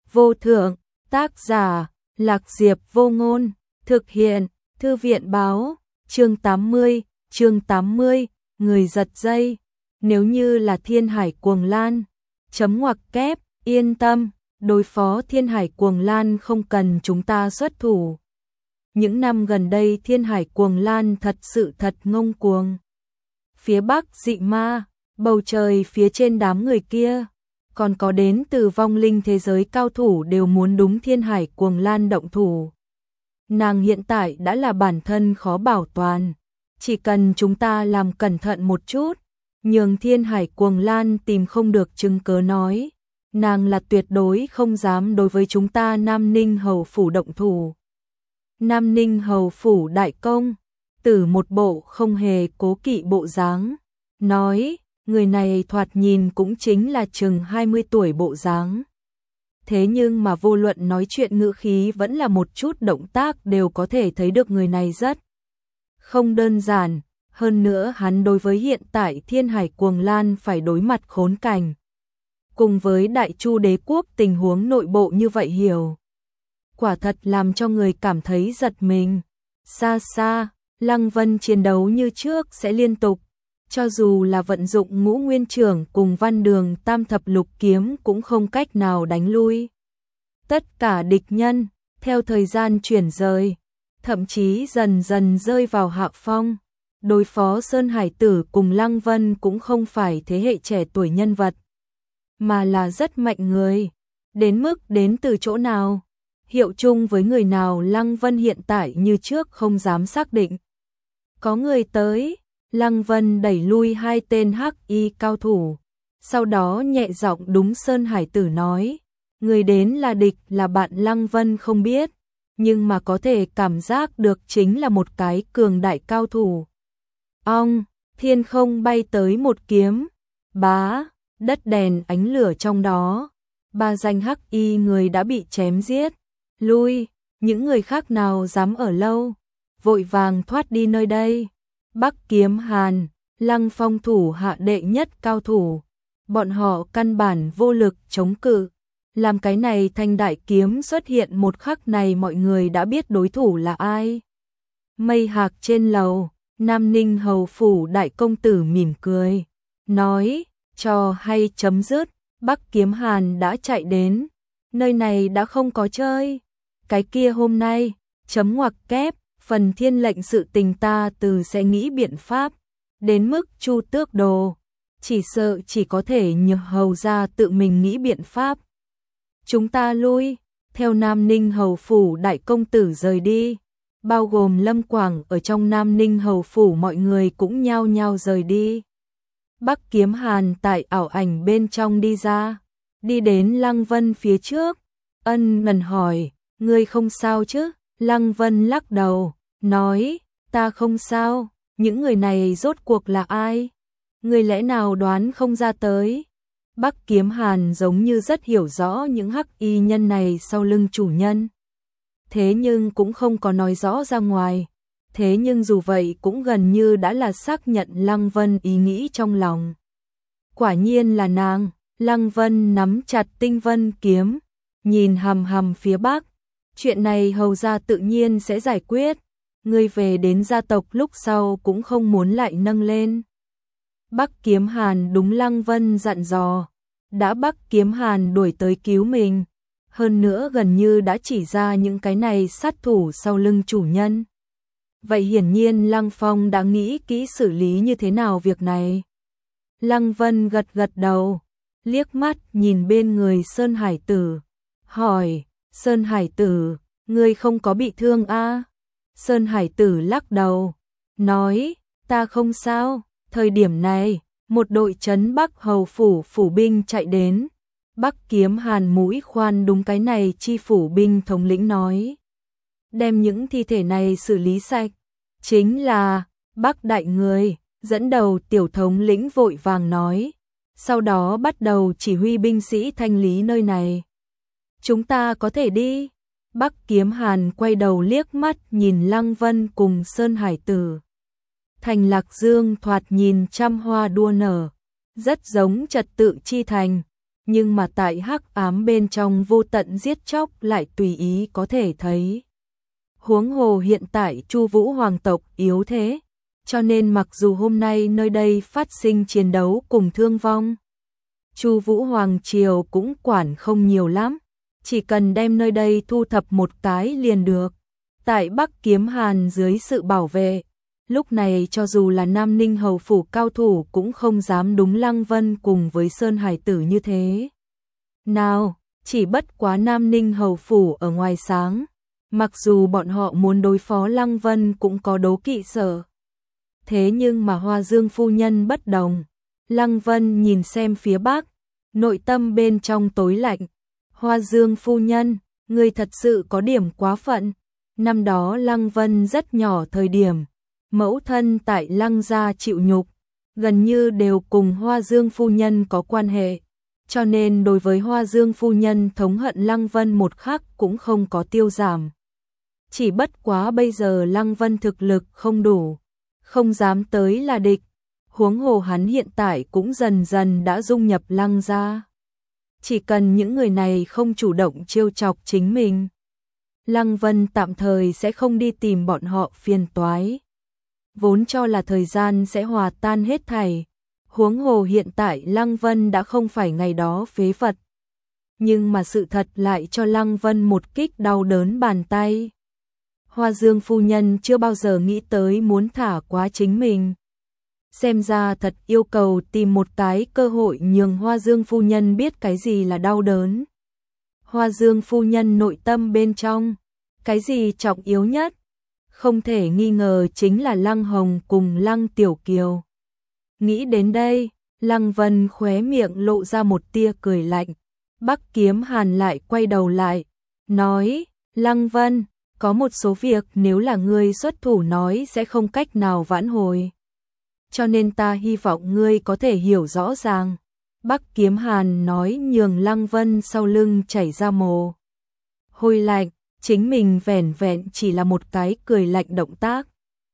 vô thượng, tác giả, Lạc Diệp Vô Ngôn, thực hiện, Thư viện báo, chương 80, người giật dây, nếu như là Thiên Hải Cuồng Lan, chấm ngoặc kép, yên tâm, đối phó Thiên Hải Cuồng Lan không cần chúng ta xuất thủ. Những năm gần đây Thiên Hải Cuồng Lan thật sự thật ngông cuồng. Phía bắc dị ma, bầu trời phía trên đám người kia, còn có đến từ vong linh thế giới cao thủ đều muốn đúng Thiên Hải Cuồng Lan động thủ. Nàng hiện tại đã là bản thân khó bảo toàn, chỉ cần chúng ta làm cẩn thận một chút, nhường Thiên Hải Cuồng Lan tìm không được chứng cớ nói, nàng là tuyệt đối không dám đối với chúng ta Nam Ninh Hầu Phủ động thủ. Nam Ninh Hầu Phủ đại công tử một bộ không hề cố kỵ bộ dáng, nói, người này thoạt nhìn cũng chính là chừng 20 tuổi bộ dáng. Thế nhưng mà vô luận nói chuyện ngữ khí vẫn là một chút động tác đều có thể thấy được người này rất không đơn giản, hơn nữa hắn đối với hiện tại Thiên Hải Cuồng Lan phải đối mặt khốn cảnh. Cùng với Đại Chu đế quốc tình huống nội bộ như vậy hiểu. Quả thật làm cho người cảm thấy giật mình. Xa xa, Lăng Vân chiến đấu như trước sẽ liên tục. Cho dù là vận dụng Ngũ Nguyên Trưởng cùng Văn Đường Tam Thập Lục Kiếm cũng không cách nào đánh lui tất cả địch nhân, theo thời gian chuyển rời, thậm chí dần dần rơi vào hạ phong. Đối phó Sơn Hải Tử cùng Lăng Vân cũng không phải thế hệ trẻ tuổi nhân vật, mà là rất mạnh người. Đến mức đến từ chỗ nào, hiệu chung với người nào Lăng Vân hiện tại như trước không dám xác định. Có người tới, Lăng Vân đẩy lui hai tên hắc y cao thủ, sau đó nhẹ giọng đúng Sơn Hải Tử nói, người đến là địch là bạn Lăng Vân không biết, nhưng mà có thể cảm giác được chính là một cái cường đại cao thủ. Ong, thiên không bay tới một kiếm, bá, đất đèn ánh lửa trong đó, ba danh hắc y người đã bị chém giết, lui, những người khác nào dám ở lâu, vội vàng thoát đi nơi đây. Bắc Kiếm Hàn, Lăng Phong thủ hạ đệ nhất cao thủ, bọn họ căn bản vô lực chống cự, làm cái này thanh đại kiếm xuất hiện một khắc này mọi người đã biết đối thủ là ai. Mây Hạc trên lầu, Nam Ninh Hầu Phủ đại công tử mỉm cười, nói, trò hay chấm dứt, Bắc Kiếm Hàn đã chạy đến, nơi này đã không có chơi, cái kia hôm nay, chấm ngoặc kép, phần thiên lệnh sự tình ta từ sẽ nghĩ biện pháp, đến mức Chu Tước Đồ, chỉ sợ chỉ có thể nhờ hầu ra tự mình nghĩ biện pháp. Chúng ta lui, theo Nam Ninh Hầu Phủ đại công tử rời đi, bao gồm Lâm Quảng ở trong Nam Ninh Hầu Phủ mọi người cũng nhao nhao rời đi. Bắc Kiếm Hàn tại ảo ảnh bên trong đi ra, đi đến Lăng Vân phía trước, ân ngần hỏi, ngươi không sao chứ? Lăng Vân lắc đầu, nói, ta không sao, những người này rốt cuộc là ai? Ngươi lẽ nào đoán không ra tới? Bắc Kiếm Hàn giống như rất hiểu rõ những hắc y nhân này sau lưng chủ nhân. Thế nhưng cũng không có nói rõ ra ngoài. Thế nhưng dù vậy cũng gần như đã là xác nhận Lăng Vân ý nghĩ trong lòng. Quả nhiên là nàng, Lăng Vân nắm chặt Tinh Vân kiếm, nhìn hằm hằm phía bắc. Chuyện này hầu ra tự nhiên sẽ giải quyết. Ngươi về đến gia tộc lúc sau cũng không muốn lại nâng lên. Bắc Kiếm Hàn đúng Lăng Vân dặn dò. Đã Bắc Kiếm Hàn đuổi tới cứu mình. Hơn nữa gần như đã chỉ ra những cái này sát thủ sau lưng chủ nhân. Vậy hiển nhiên Lăng Phong đã nghĩ kỹ xử lý như thế nào việc này. Lăng Vân gật gật đầu, liếc mắt nhìn bên người Sơn Hải Tử, hỏi, Sơn Hải Tử, ngươi không có bị thương a? Sơn Hải Tử lắc đầu, nói, ta không sao. Thời điểm này, một đội trấn Bắc Hầu Phủ phủ binh chạy đến. Bắc Kiếm Hàn mũi khoan đúng cái này chi phủ binh thống lĩnh nói. Đem những thi thể này xử lý sạch. Chính là, Bắc đại người, dẫn đầu tiểu thống lĩnh vội vàng nói. Sau đó bắt đầu chỉ huy binh sĩ thanh lý nơi này. Chúng ta có thể đi. Bắc Kiếm Hàn quay đầu liếc mắt nhìn Lăng Vân cùng Sơn Hải Tử. Thành Lạc Dương thoạt nhìn trăm hoa đua nở, rất giống trật tự chi thành, nhưng mà tại hắc ám bên trong vô tận giết chóc lại tùy ý có thể thấy. Huống hồ hiện tại Chu Vũ hoàng tộc yếu thế, cho nên mặc dù hôm nay nơi đây phát sinh chiến đấu cùng thương vong, Chu Vũ hoàng triều cũng quản không nhiều lắm, chỉ cần đem nơi đây thu thập một cái liền được. Tại Bắc Kiếm Hàn dưới sự bảo vệ, lúc này cho dù là Nam Ninh hầu phủ cao thủ cũng không dám đúng Lăng Vân cùng với Sơn Hải tử như thế. Nào, chỉ bất quá Nam Ninh hầu phủ ở ngoài sáng, mặc dù bọn họ muốn đối phó Lăng Vân cũng có đố kỵ sợ. Thế nhưng mà Hoa Dương phu nhân bất đồng. Lăng Vân nhìn xem phía Bắc, nội tâm bên trong tối lạnh. Hoa Dương phu nhân, người thật sự có điểm quá phận. Năm đó Lăng Vân rất nhỏ thời điểm, mẫu thân tại Lăng gia chịu nhục, gần như đều cùng Hoa Dương phu nhân có quan hệ, cho nên đối với Hoa Dương phu nhân thống hận Lăng Vân một khắc cũng không có tiêu giảm. Chỉ bất quá bây giờ Lăng Vân thực lực không đủ, không dám tới là địch, huống hồ hắn hiện tại cũng dần dần đã dung nhập Lăng gia. Chỉ cần những người này không chủ động trêu chọc chính mình, Lăng Vân tạm thời sẽ không đi tìm bọn họ phiền toái. Vốn cho là thời gian sẽ hòa tan hết thảy, huống hồ hiện tại Lăng Vân đã không phải ngày đó phế vật. Nhưng mà sự thật lại cho Lăng Vân một kích đau đớn bàn tay. Hoa Dương phu nhân chưa bao giờ nghĩ tới muốn thả quá chính mình. Xem ra thật yêu cầu tìm một cái cơ hội nhường Hoa Dương phu nhân biết cái gì là đau đớn. Hoa Dương phu nhân nội tâm bên trong, cái gì trọng yếu nhất? Không thể nghi ngờ chính là Lăng Hồng cùng Lăng Tiểu Kiều. Nghĩ đến đây, Lăng Vân khóe miệng lộ ra một tia cười lạnh. Bắc Kiếm Hàn lại quay đầu lại, nói, Lăng Vân, có một số việc nếu là ngươi xuất thủ nói sẽ không cách nào vãn hồi. Cho nên ta hy vọng ngươi có thể hiểu rõ ràng. Bắc Kiếm Hàn nói nhường Lăng Vân sau lưng chảy ra mồ hôi lạnh, chính mình vẻn vẹn chỉ là một cái cười lạnh động tác.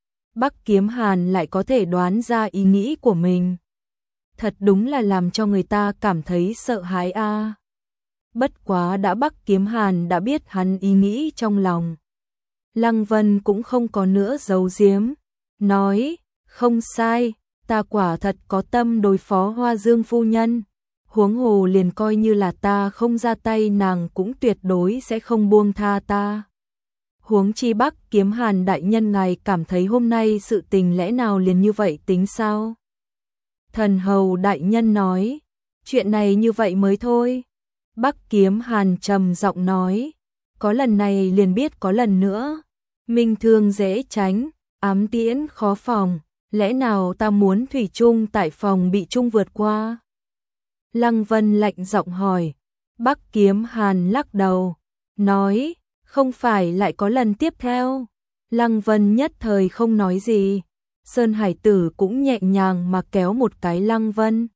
Bắc Kiếm Hàn lại có thể đoán ra ý nghĩ của mình. Thật đúng là làm cho người ta cảm thấy sợ hãi a. Bất quá đã Bắc Kiếm Hàn đã biết hắn ý nghĩ trong lòng. Lăng Vân cũng không có nữa giấu giếm, nói, không sai, ta quả thật có tâm đối phó Hoa Dương phu nhân. Huống hồ liền coi như là ta không ra tay nàng cũng tuyệt đối sẽ không buông tha ta. Huống chi Bắc Kiếm Hàn đại nhân ngài cảm thấy hôm nay sự tình lẽ nào liền như vậy tính sao? Thần hầu đại nhân nói, chuyện này như vậy mới thôi. Bắc Kiếm Hàn trầm giọng nói, có lần này liền biết có lần nữa. Minh thương dễ tránh, ám tiễn khó phòng, lẽ nào ta muốn thủy chung tại phòng bị chung vượt qua? Lăng Vân lạnh giọng hỏi. Bắc Kiếm Hàn lắc đầu, nói, không phải lại có lần tiếp theo. Lăng Vân nhất thời không nói gì. Sơn Hải Tử cũng nhẹ nhàng mà kéo một cái Lăng Vân.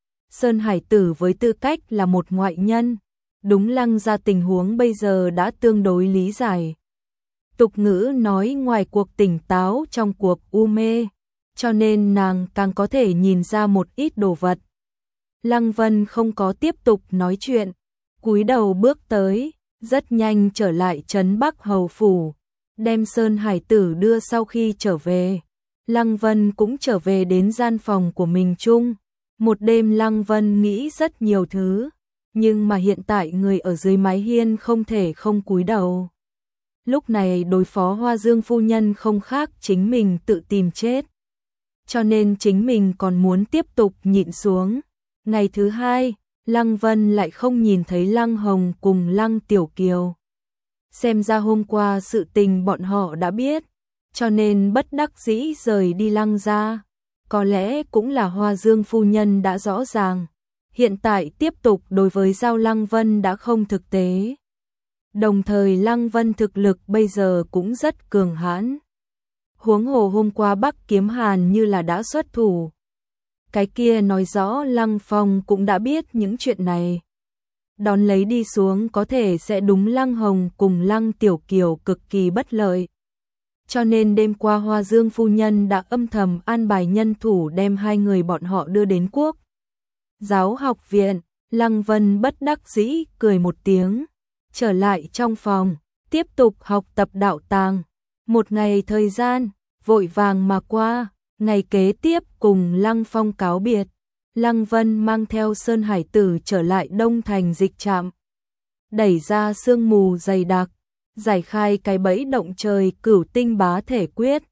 Sơn Hải Tử với tư cách là một ngoại nhân, đúng Lăng ra tình huống bây giờ đã tương đối lý giải. Tục ngữ nói ngoài cuộc tỉnh táo trong cuộc u mê, cho nên nàng càng có thể nhìn ra một ít đồ vật. Lăng Vân không có tiếp tục nói chuyện, cúi đầu bước tới, rất nhanh trở lại trấn Bắc hầu phủ, đem Sơn Hải Tử đưa sau khi trở về. Lăng Vân cũng trở về đến gian phòng của mình chung. Một đêm Lăng Vân nghĩ rất nhiều thứ, nhưng mà hiện tại người ở dưới mái hiên không thể không cúi đầu. Lúc này đối phó Hoa Dương phu nhân không khác chính mình tự tìm chết. Cho nên chính mình còn muốn tiếp tục nhịn xuống. Ngày thứ hai, Lăng Vân lại không nhìn thấy Lăng Hồng cùng Lăng Tiểu Kiều. Xem ra hôm qua sự tình bọn họ đã biết, cho nên bất đắc dĩ rời đi Lăng gia. Có lẽ cũng là Hoa Dương phu nhân đã rõ ràng, hiện tại tiếp tục đối với Giao Lăng Vân đã không thực tế. Đồng thời Lăng Vân thực lực bây giờ cũng rất cường hãn. Huống hồ hôm qua Bắc Kiếm Hàn như là đã xuất thủ. Cái kia nói rõ Lăng Phong cũng đã biết những chuyện này. Đón lấy đi xuống có thể sẽ đúng Lăng Hồng cùng Lăng Tiểu Kiều cực kỳ bất lợi. Cho nên đêm qua Hoa Dương phu nhân đã âm thầm an bài nhân thủ đem hai người bọn họ đưa đến quốc giáo học viện. Lăng Vân bất đắc dĩ cười một tiếng, trở lại trong phòng, tiếp tục học tập đạo tàng. Một ngày thời gian, vội vàng mà qua, ngày kế tiếp cùng Lăng Phong cáo biệt. Lăng Vân mang theo Sơn Hải Tử trở lại Đông Thành dịch trạm. Đẩy ra sương mù dày đặc, giải khai cái bẫy động trời Cửu Tinh Bá Thể Quyết.